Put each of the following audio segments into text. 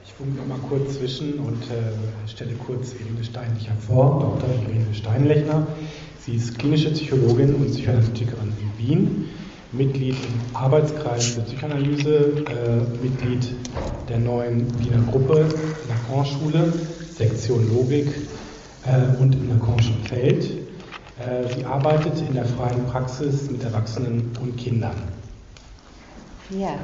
Ich funke noch mal kurz zwischen und stelle kurz Irene Steinlechner vor, Dr. Irene Steinlechner. Sie ist klinische Psychologin und Psychoanalytikerin in Wien, Mitglied im Arbeitskreis der Psychoanalyse, Mitglied der neuen Wiener Gruppe Lacan-Schule, Sektion Logik und im Lacan'schen Feld. Sie arbeitet in der freien Praxis mit Erwachsenen und Kindern. Ja,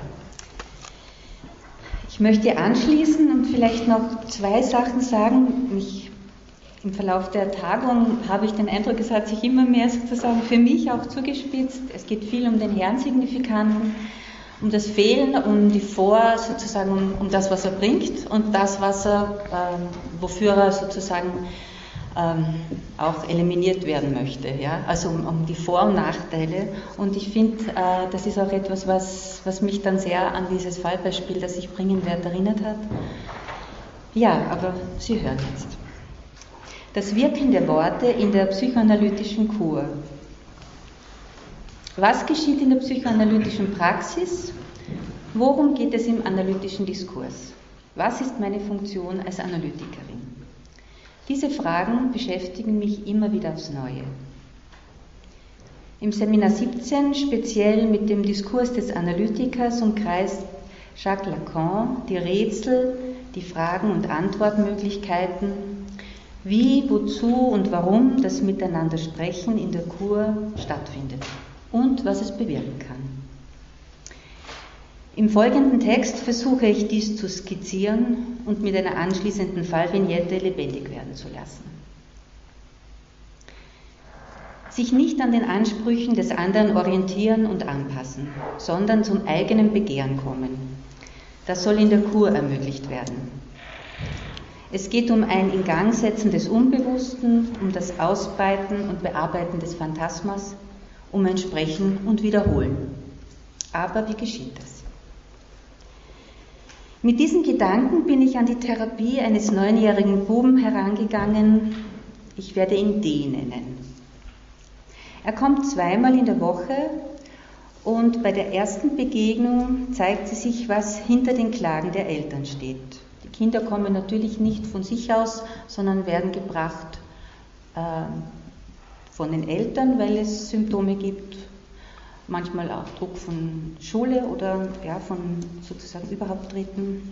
ich möchte anschließen und vielleicht noch zwei Sachen sagen. Im Verlauf der Tagung habe ich den Eindruck, es hat sich immer mehr sozusagen für mich auch zugespitzt. Es geht viel um den Herrensignifikanten, um das Fehlen, um die sozusagen um das, was er bringt und das, wofür er sozusagen auch eliminiert werden möchte. Ja? Also um die Vor- und Nachteile. Und ich finde, das ist auch etwas, was mich dann sehr an dieses Fallbeispiel, das ich bringen werde, erinnert hat. Ja, aber Sie hören jetzt. Das Wirken der Worte in der psychoanalytischen Kur. Was geschieht in der psychoanalytischen Praxis? Worum geht es im analytischen Diskurs? Was ist meine Funktion als Analytikerin? Diese Fragen beschäftigen mich immer wieder aufs Neue. Im Seminar 17, speziell mit dem Diskurs des Analytikers, umkreist Jacques Lacan die Rätsel, die Fragen- und Antwortmöglichkeiten, wie, wozu und warum das Miteinandersprechen in der Kur stattfindet und was es bewirken kann. Im folgenden Text versuche ich dies zu skizzieren und mit einer anschließenden Fallvignette lebendig werden zu lassen. Sich nicht an den Ansprüchen des anderen orientieren und anpassen, sondern zum eigenen Begehren kommen. Das soll in der Kur ermöglicht werden. Es geht um ein Ingangsetzen des Unbewussten, um das Ausbreiten und Bearbeiten des Phantasmas, um ein Sprechen und Wiederholen. Aber wie geschieht das? Mit diesen Gedanken bin ich an die Therapie eines 9-jährigen Buben herangegangen. Ich werde ihn D nennen. Er kommt 2-mal in der Woche und bei der ersten Begegnung zeigt sich, was hinter den Klagen der Eltern steht. Die Kinder kommen natürlich nicht von sich aus, sondern werden gebracht von den Eltern, weil es Symptome gibt, manchmal auch Druck von Schule oder von sozusagen überhaupt Dritten.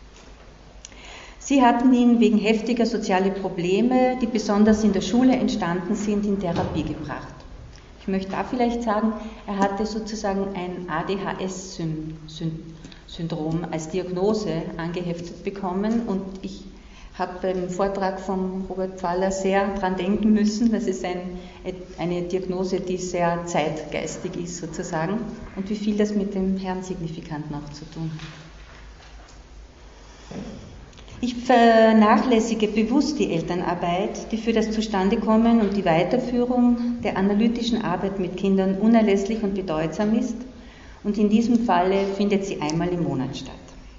Sie hatten ihn wegen heftiger sozialer Probleme, die besonders in der Schule entstanden sind, in Therapie gebracht. Ich möchte da vielleicht sagen, er hatte sozusagen ein ADHS-Syndrom als Diagnose angeheftet bekommen und ich habe beim Vortrag von Robert Pfaller sehr daran denken müssen. Das ist eine Diagnose, die sehr zeitgeistig ist sozusagen und wie viel das mit dem Herrensignifikanten auch zu tun hat. Ich vernachlässige bewusst die Elternarbeit, die für das Zustandekommen und die Weiterführung der analytischen Arbeit mit Kindern unerlässlich und bedeutsam ist und in diesem Falle findet sie einmal im Monat statt.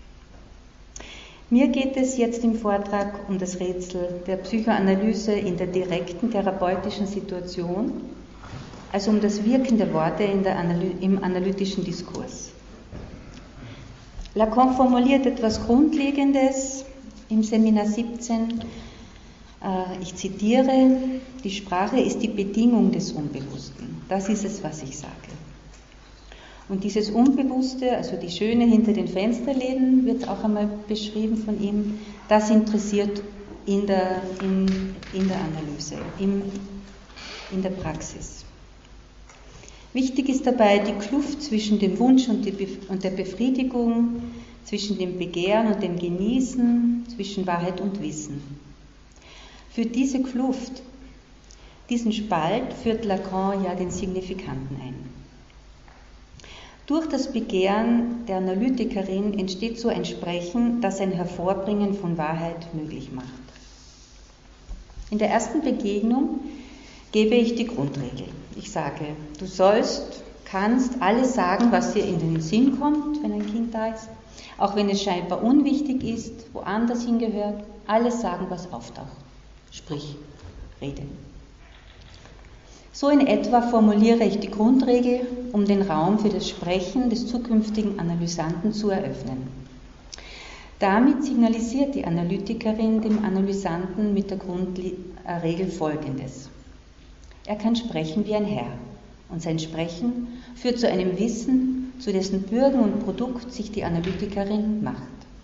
Mir geht es jetzt im Vortrag um das Rätsel der Psychoanalyse in der direkten therapeutischen Situation, also um das Wirken der Worte im analytischen Diskurs. Lacan formuliert etwas Grundlegendes im Seminar 17. Ich zitiere, die Sprache ist die Bedingung des Unbewussten. Das ist es, was ich sage. Und dieses Unbewusste, also die Schöne hinter den Fensterläden, wird auch einmal beschrieben von ihm, das interessiert in der Analyse, in der Praxis. Wichtig ist dabei die Kluft zwischen dem Wunsch und der Befriedigung, zwischen dem Begehren und dem Genießen, zwischen Wahrheit und Wissen. Für diese Kluft, diesen Spalt führt Lacan ja den Signifikanten ein. Durch das Begehren der Analytikerin entsteht so ein Sprechen, das ein Hervorbringen von Wahrheit möglich macht. In der ersten Begegnung gebe ich die Grundregel. Ich sage, du kannst alles sagen, was dir in den Sinn kommt, wenn ein Kind da ist, auch wenn es scheinbar unwichtig ist, woanders hingehört, alles sagen, was auftaucht. Sprich, rede. So in etwa formuliere ich die Grundregel, um den Raum für das Sprechen des zukünftigen Analysanten zu eröffnen. Damit signalisiert die Analytikerin dem Analysanten mit der Grundregel Folgendes. Er kann sprechen wie ein Herr und sein Sprechen führt zu einem Wissen, zu dessen Bürgen und Produkt sich die Analytikerin macht.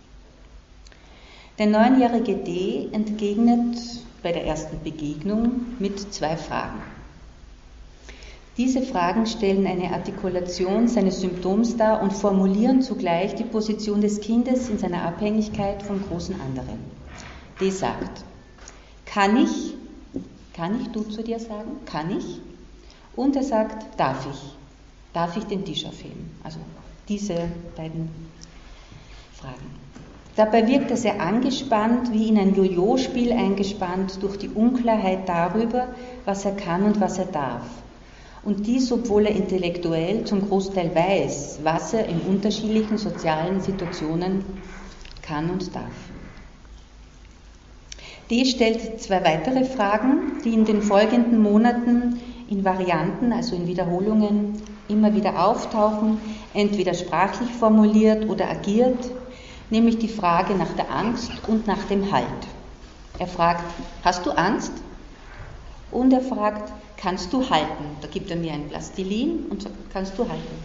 Der 9-jährige D. entgegnet bei der ersten Begegnung mit 2 Fragen. Diese Fragen stellen eine Artikulation seines Symptoms dar und formulieren zugleich die Position des Kindes in seiner Abhängigkeit vom großen anderen. D. sagt, kann ich du zu dir sagen? Kann ich? Und er sagt, darf ich den Tisch aufheben? Also diese beiden Fragen. Dabei wirkt er sehr angespannt, wie in ein Jojo-Spiel eingespannt, durch die Unklarheit darüber, was er kann und was er darf. Und dies, obwohl er intellektuell zum Großteil weiß, was er in unterschiedlichen sozialen Situationen kann und darf. D. stellt 2 weitere Fragen, die in den folgenden Monaten in Varianten, also in Wiederholungen, immer wieder auftauchen, entweder sprachlich formuliert oder agiert, nämlich die Frage nach der Angst und nach dem Halt. Er fragt, hast du Angst? Und er fragt, kannst du halten? Da gibt er mir ein Plastilin und sagt, kannst du halten?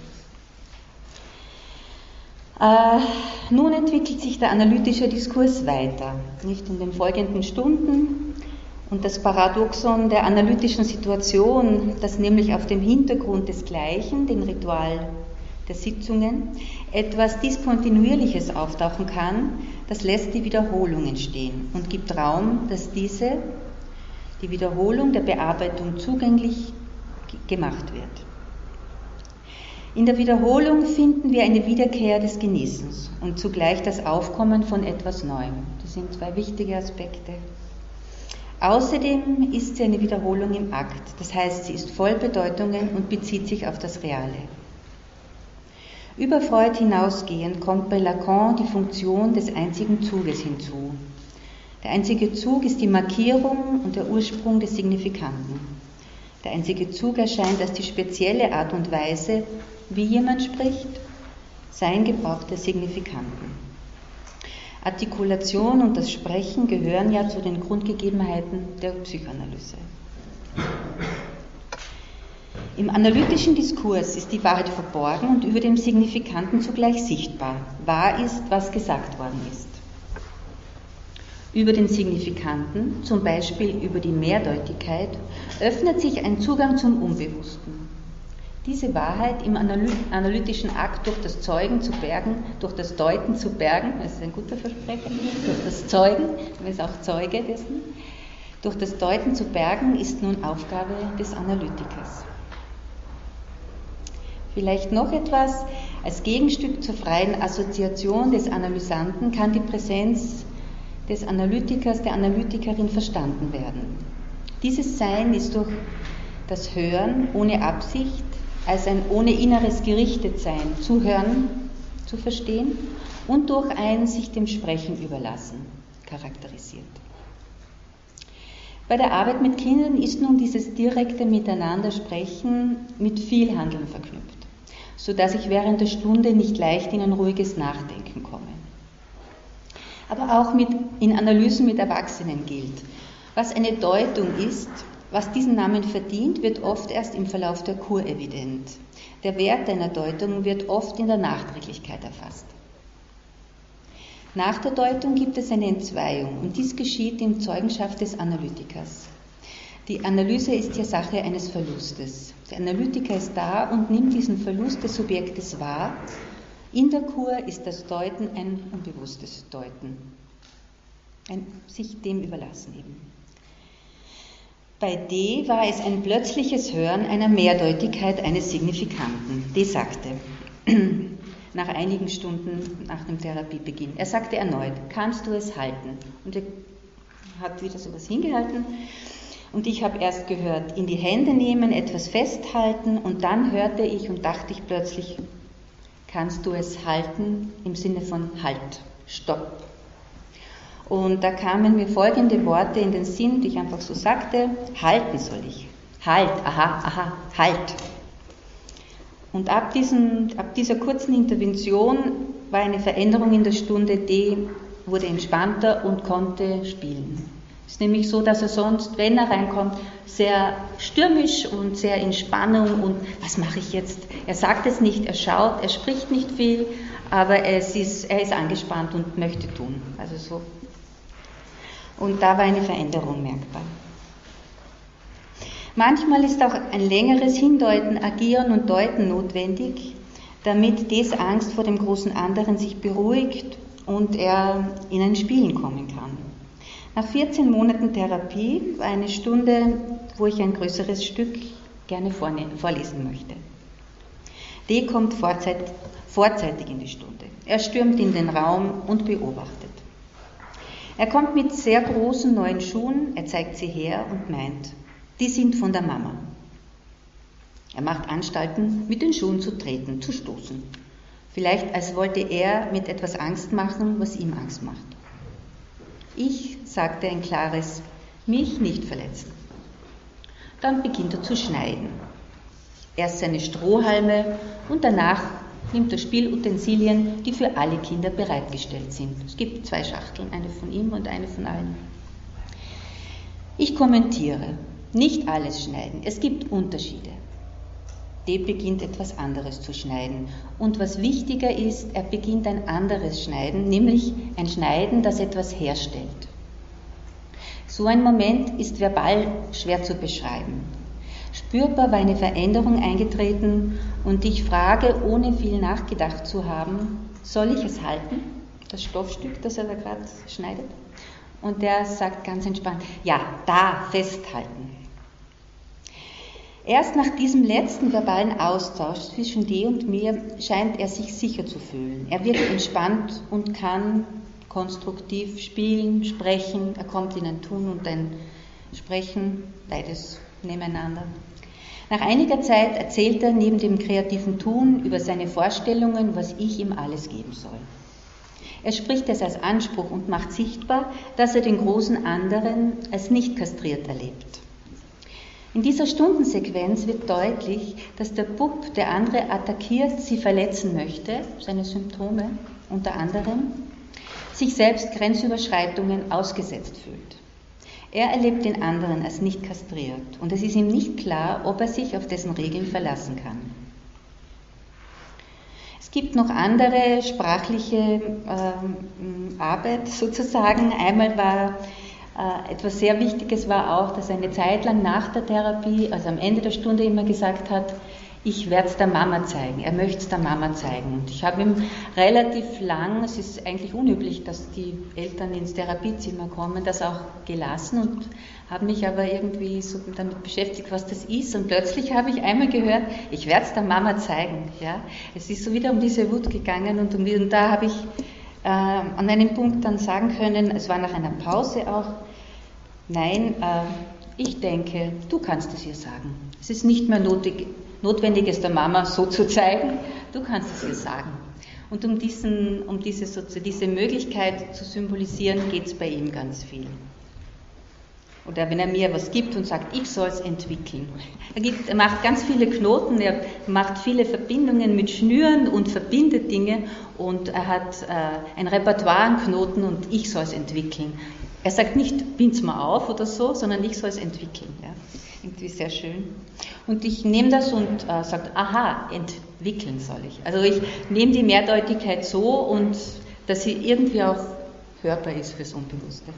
Nun entwickelt sich der analytische Diskurs weiter, nicht in den folgenden Stunden. Und das Paradoxon der analytischen Situation, das nämlich auf dem Hintergrund des Gleichen, dem Ritual der Sitzungen, etwas Diskontinuierliches auftauchen kann, das lässt die Wiederholung entstehen und gibt Raum, dass die Wiederholung der Bearbeitung zugänglich gemacht wird. In der Wiederholung finden wir eine Wiederkehr des Genießens und zugleich das Aufkommen von etwas Neuem. Das sind 2 wichtige Aspekte. Außerdem ist sie eine Wiederholung im Akt, das heißt, sie ist voll Bedeutungen und bezieht sich auf das Reale. Über Freud hinausgehend kommt bei Lacan die Funktion des einzigen Zuges hinzu. Der einzige Zug ist die Markierung und der Ursprung des Signifikanten. Der einzige Zug erscheint als die spezielle Art und Weise, wie jemand spricht, sein Gebrauch der Signifikanten. Artikulation und das Sprechen gehören ja zu den Grundgegebenheiten der Psychoanalyse. Im analytischen Diskurs ist die Wahrheit verborgen und über dem Signifikanten zugleich sichtbar. Wahr ist, was gesagt worden ist. Über den Signifikanten, zum Beispiel über die Mehrdeutigkeit, öffnet sich ein Zugang zum Unbewussten. Diese Wahrheit im analytischen Akt durch das Zeugen zu bergen, durch das Deuten zu bergen, das ist ein guter Versprecher, durch das Zeugen, man ist auch Zeuge dessen, durch das Deuten zu bergen, ist nun Aufgabe des Analytikers. Vielleicht noch etwas, als Gegenstück zur freien Assoziation des Analysanten kann die Präsenz des Analytikers, der Analytikerin verstanden werden. Dieses Sein ist durch das Hören ohne Absicht, als ein ohne inneres Gerichtetsein, Zuhören zu verstehen und durch ein sich dem Sprechen überlassen charakterisiert. Bei der Arbeit mit Kindern ist nun dieses direkte Miteinandersprechen mit viel Handeln verknüpft, sodass ich während der Stunde nicht leicht in ein ruhiges Nachdenken komme. Aber auch in Analysen mit Erwachsenen gilt. Was eine Deutung ist, was diesen Namen verdient, wird oft erst im Verlauf der Kur evident. Der Wert einer Deutung wird oft in der Nachträglichkeit erfasst. Nach der Deutung gibt es eine Entzweiung und dies geschieht in Zeugenschaft des Analytikers. Die Analyse ist ja Sache eines Verlustes. Der Analytiker ist da und nimmt diesen Verlust des Subjektes wahr. In der Kur ist das Deuten ein unbewusstes Deuten, ein sich dem überlassen eben. Bei D war es ein plötzliches Hören einer Mehrdeutigkeit eines Signifikanten. D sagte, nach einigen Stunden nach dem Therapiebeginn, er sagte erneut, kannst du es halten? Und er hat wieder sowas hingehalten und ich habe erst gehört, in die Hände nehmen, etwas festhalten und dann hörte ich und dachte ich plötzlich, kannst du es halten im Sinne von Halt, Stopp. Und da kamen mir folgende Worte in den Sinn, die ich einfach so sagte, halten soll ich. Halt, aha, halt. Und ab dieser kurzen Intervention war eine Veränderung in der Stunde. D wurde entspannter und konnte spielen. Es ist nämlich so, dass er sonst, wenn er reinkommt, sehr stürmisch und sehr in Spannung und was mache ich jetzt? Er sagt es nicht, er schaut, er spricht nicht viel, aber er ist angespannt und möchte tun. Also so. Und da war eine Veränderung merkbar. Manchmal ist auch ein längeres Hindeuten, Agieren und Deuten notwendig, damit Ds Angst vor dem großen anderen sich beruhigt und er in ein Spielen kommen kann. Nach 14 Monaten Therapie war eine Stunde, wo ich ein größeres Stück gerne vorlesen möchte. D kommt vorzeitig in die Stunde. Er stürmt in den Raum und beobachtet. Er kommt mit sehr großen neuen Schuhen, er zeigt sie her und meint, die sind von der Mama. Er macht Anstalten, mit den Schuhen zu treten, zu stoßen. Vielleicht als wollte er mit etwas Angst machen, was ihm Angst macht. Ich sagte ein klares, mich nicht verletzen. Dann beginnt er zu schneiden. Erst seine Strohhalme und danach nimmt er Spielutensilien, die für alle Kinder bereitgestellt sind. Es gibt 2 Schachteln, eine von ihm und eine von allen. Ich kommentiere, nicht alles schneiden, es gibt Unterschiede. D beginnt etwas anderes zu schneiden. Und was wichtiger ist, er beginnt ein anderes Schneiden, nämlich ein Schneiden, das etwas herstellt. So ein Moment ist verbal schwer zu beschreiben. Spürbar war eine Veränderung eingetreten und ich frage, ohne viel nachgedacht zu haben, soll ich es halten, das Stoffstück, das er da gerade schneidet? Und der sagt ganz entspannt, ja, da festhalten. Erst nach diesem letzten verbalen Austausch zwischen D und mir scheint er sich sicher zu fühlen. Er wirkt entspannt und kann konstruktiv spielen, sprechen. Er kommt in ein Tun und ein Sprechen, beides nebeneinander. Nach einiger Zeit erzählt er neben dem kreativen Tun über seine Vorstellungen, was ich ihm alles geben soll. Er spricht es als Anspruch und macht sichtbar, dass er den großen anderen als nicht kastriert erlebt. In dieser Stundensequenz wird deutlich, dass der Bub, der andere attackiert, sie verletzen möchte, seine Symptome unter anderem, sich selbst Grenzüberschreitungen ausgesetzt fühlt. Er erlebt den anderen als nicht kastriert und es ist ihm nicht klar, ob er sich auf dessen Regeln verlassen kann. Es gibt noch andere sprachliche Arbeit sozusagen. Einmal war etwas sehr Wichtiges war auch, dass er eine Zeit lang nach der Therapie, also am Ende der Stunde immer gesagt hat, ich werde es der Mama zeigen, er möchte es der Mama zeigen. Und ich habe ihm relativ lang, es ist eigentlich unüblich, dass die Eltern ins Therapiezimmer kommen, das auch gelassen und habe mich aber irgendwie so damit beschäftigt, was das ist. Und plötzlich habe ich einmal gehört, ich werde es der Mama zeigen. Ja? Es ist so wieder um diese Wut gegangen und da habe ich an einem Punkt dann sagen können, es war nach einer Pause auch, nein, ich denke, du kannst es ihr sagen. Es ist nicht mehr notwendig, es der Mama so zu zeigen, du kannst es ihr sagen. Und um diese Möglichkeit zu symbolisieren, geht es bei ihm ganz viel. Oder wenn er mir was gibt und sagt, ich soll es entwickeln. Er macht ganz viele Knoten, er macht viele Verbindungen mit Schnüren und verbindet Dinge und er hat ein Repertoire an Knoten und ich soll es entwickeln. Er sagt nicht, bind's mal auf oder so, sondern ich soll es entwickeln. Ja. Irgendwie sehr schön. Und ich nehme das und sage, aha, entwickeln soll ich. Also ich nehme die Mehrdeutigkeit so und dass sie irgendwie auch hörbar ist fürs Unbewusste.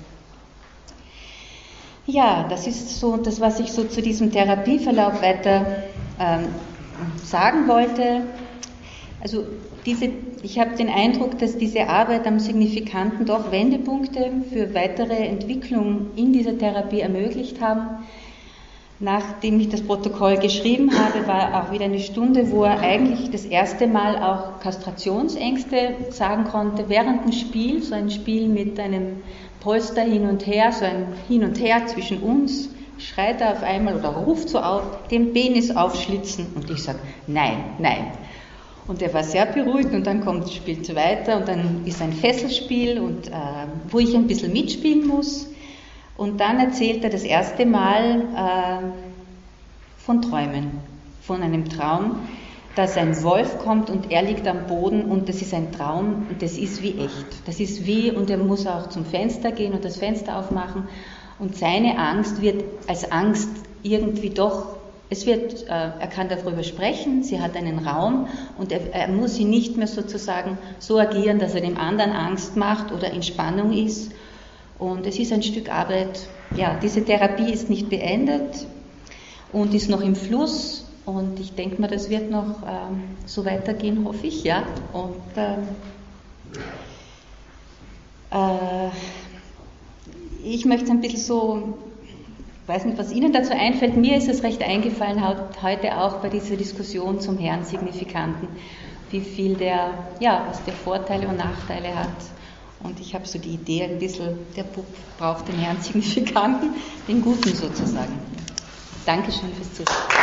Ja, das ist so das, was ich so zu diesem Therapieverlauf weiter sagen wollte. Also ich habe den Eindruck, dass diese Arbeit am Signifikanten doch Wendepunkte für weitere Entwicklung in dieser Therapie ermöglicht haben. Nachdem ich das Protokoll geschrieben habe, war auch wieder eine Stunde, wo er eigentlich das erste Mal auch Kastrationsängste sagen konnte, während dem Spiel, so ein Spiel mit einem Polster hin und her, so ein Hin und Her zwischen uns, schreit er auf einmal oder ruft so auf, den Penis aufschlitzen und ich sage, nein, nein. Und er war sehr beruhigt und dann kommt das Spiel weiter und dann ist ein Fesselspiel und wo ich ein bisschen mitspielen muss und dann erzählt er das erste Mal von Träumen, von einem Traum, dass ein Wolf kommt und er liegt am Boden und das ist ein Traum und das ist wie echt. Das ist wie, und er muss auch zum Fenster gehen und das Fenster aufmachen und seine Angst wird als Angst irgendwie doch, er kann darüber sprechen, sie hat einen Raum und er muss sie nicht mehr sozusagen so agieren, dass er dem anderen Angst macht oder in Spannung ist. Und es ist ein Stück Arbeit, ja, diese Therapie ist nicht beendet und ist noch im Fluss. Und ich denke mal, das wird noch so weitergehen, hoffe ich, ja. Und ich möchte ein bisschen so, ich weiß nicht, was Ihnen dazu einfällt, mir ist es recht eingefallen, heute auch bei dieser Diskussion zum Herrensignifikanten, wie viel was der Vorteile und Nachteile hat. Und ich habe so die Idee ein bisschen, der Bub braucht den Herrensignifikanten, den Guten sozusagen. Dankeschön fürs Zuhören.